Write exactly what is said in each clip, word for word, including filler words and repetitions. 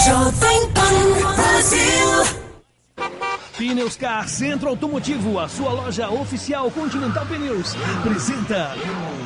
Jovem Pan Brasil. Pneus Car Centro Automotivo, a sua loja oficial Continental Pneus, apresenta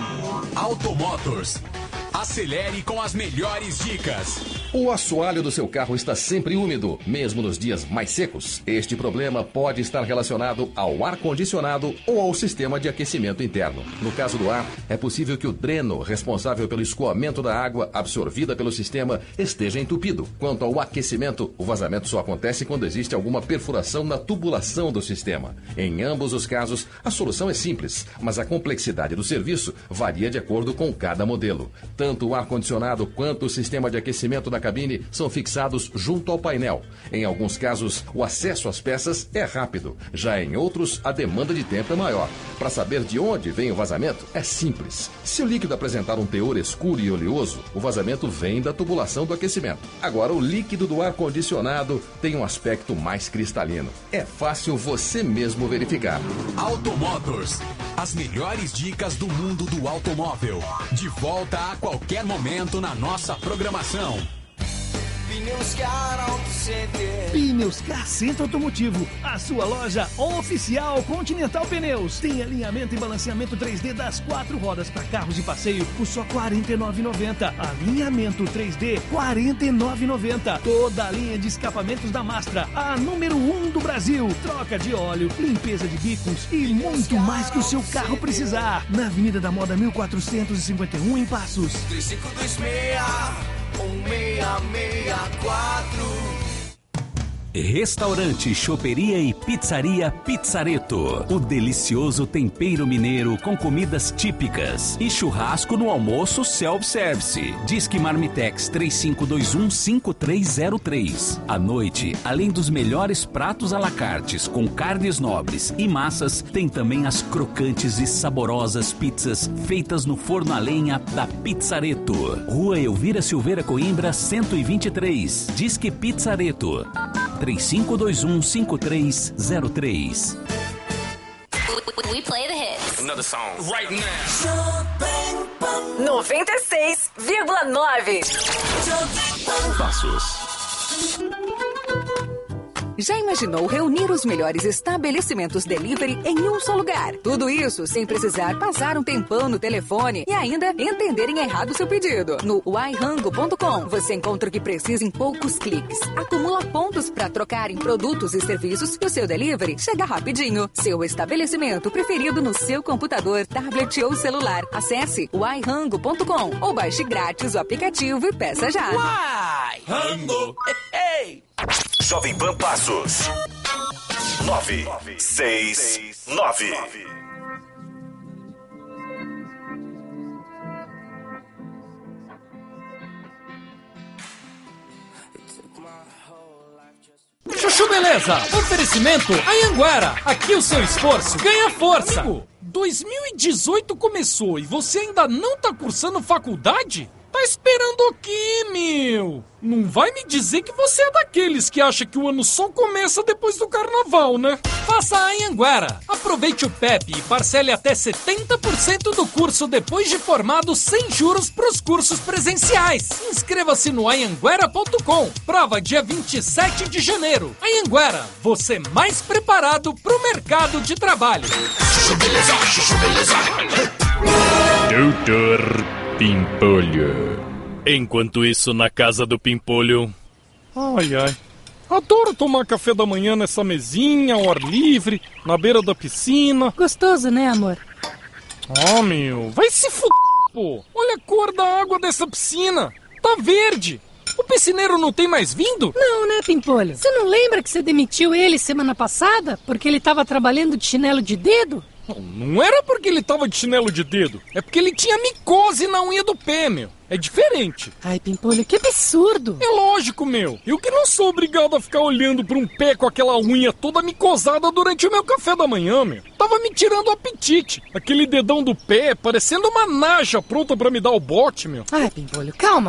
Automotors. Acelere com as melhores dicas. O assoalho do seu carro está sempre úmido, mesmo nos dias mais secos. Este problema pode estar relacionado ao ar-condicionado ou ao sistema de aquecimento interno. No caso do ar, é possível que o dreno responsável pelo escoamento da água absorvida pelo sistema esteja entupido. Quanto ao aquecimento, o vazamento só acontece quando existe alguma perfuração na tubulação do sistema. Em ambos os casos, a solução é simples, mas a complexidade do serviço varia de acordo com cada modelo. Tanto o ar-condicionado quanto o sistema de aquecimento da cabine são fixados junto ao painel. Em alguns casos, o acesso às peças é rápido. Já em outros, a demanda de tempo é maior. Para saber de onde vem o vazamento, é simples. Se o líquido apresentar um teor escuro e oleoso, o vazamento vem da tubulação do aquecimento. Agora, o líquido do ar-condicionado tem um aspecto mais cristalino. É fácil você mesmo verificar. Automotors. As melhores dicas do mundo do automóvel. De volta a qualquer momento na nossa programação. Pneus Car Auto Center. Pneus Car Centro Automotivo, a sua loja oficial Continental Pneus. Tem alinhamento e balanceamento três D das quatro rodas para carros de passeio por só quarenta e nove reais e noventa centavos. Alinhamento três D, quarenta e nove reais e noventa centavos. Toda a linha de escapamentos da Mastra, a número um do Brasil. Troca de óleo, limpeza de bicos e muito mais que o seu carro precisar. Na Avenida da Moda mil quatrocentos e cinquenta e um, em Passos. três cinco dois seis um seis seis quatro. Restaurante, choperia e pizzaria Pizzaretto. O delicioso tempero mineiro com comidas típicas. E churrasco no almoço self-service. Disque Marmitex três cinco dois um cinco três zero três. À noite, além dos melhores pratos à la carte com carnes nobres e massas, tem também as crocantes e saborosas pizzas feitas no forno a lenha da Pizzaretto. Rua Elvira Silveira Coimbra, cento e vinte e três. Disque Pizzaretto. três cinco dois um cinco três zero três. We play the hits. Another song right now. noventa e seis vírgula nove. Passos. Já imaginou reunir os melhores estabelecimentos delivery em um só lugar? Tudo isso sem precisar passar um tempão no telefone e ainda entenderem errado o seu pedido. No i rango ponto com você encontra o que precisa em poucos cliques. Acumula pontos para trocar em produtos e serviços e o seu delivery chega rapidinho. Seu estabelecimento preferido no seu computador, tablet ou celular. Acesse i rango ponto com ou baixe grátis o aplicativo e peça já. Uai! Rango! Hey! Jovem Pan Passos. Nove, seis, nove. Chuchu Beleza, oferecimento Anhanguera. Aqui o seu esforço ganha força. Amigo, dois mil e dezoito começou e você ainda não tá cursando faculdade? Tá esperando o quê, meu? Não vai me dizer que você é daqueles que acha que o ano só começa depois do carnaval, né? Faça a Anhanguera. Aproveite o P E P e parcele até setenta por cento do curso depois de formado sem juros pros cursos presenciais. Inscreva-se no anhanguera ponto com. Prova dia vinte e sete de janeiro. Anhanguera, você mais preparado pro mercado de trabalho. Chuchu Beleza, Chuchu Beleza. Doutor Pimpolho. Enquanto isso, na casa do Pimpolho... Ai, ai. Adoro tomar café da manhã nessa mesinha, ao ar livre, na beira da piscina. Gostoso, né, amor? Ah, meu, vai se f***, pô. Olha a cor da água dessa piscina. Tá verde. O piscineiro não tem mais vindo? Não, né, Pimpolho? Você não lembra que você demitiu ele semana passada porque ele tava trabalhando de chinelo de dedo? Não era porque ele tava de chinelo de dedo. É porque ele tinha micose na unha do pé, meu. É diferente. Ai, Pimpolho, que absurdo. É lógico, meu. Eu que não sou obrigado a ficar olhando pra um pé com aquela unha toda micosada durante o meu café da manhã, meu. Tava me tirando o apetite. Aquele dedão do pé parecendo uma naja pronta pra me dar o bote, meu. Ai, Pimpolho, calma.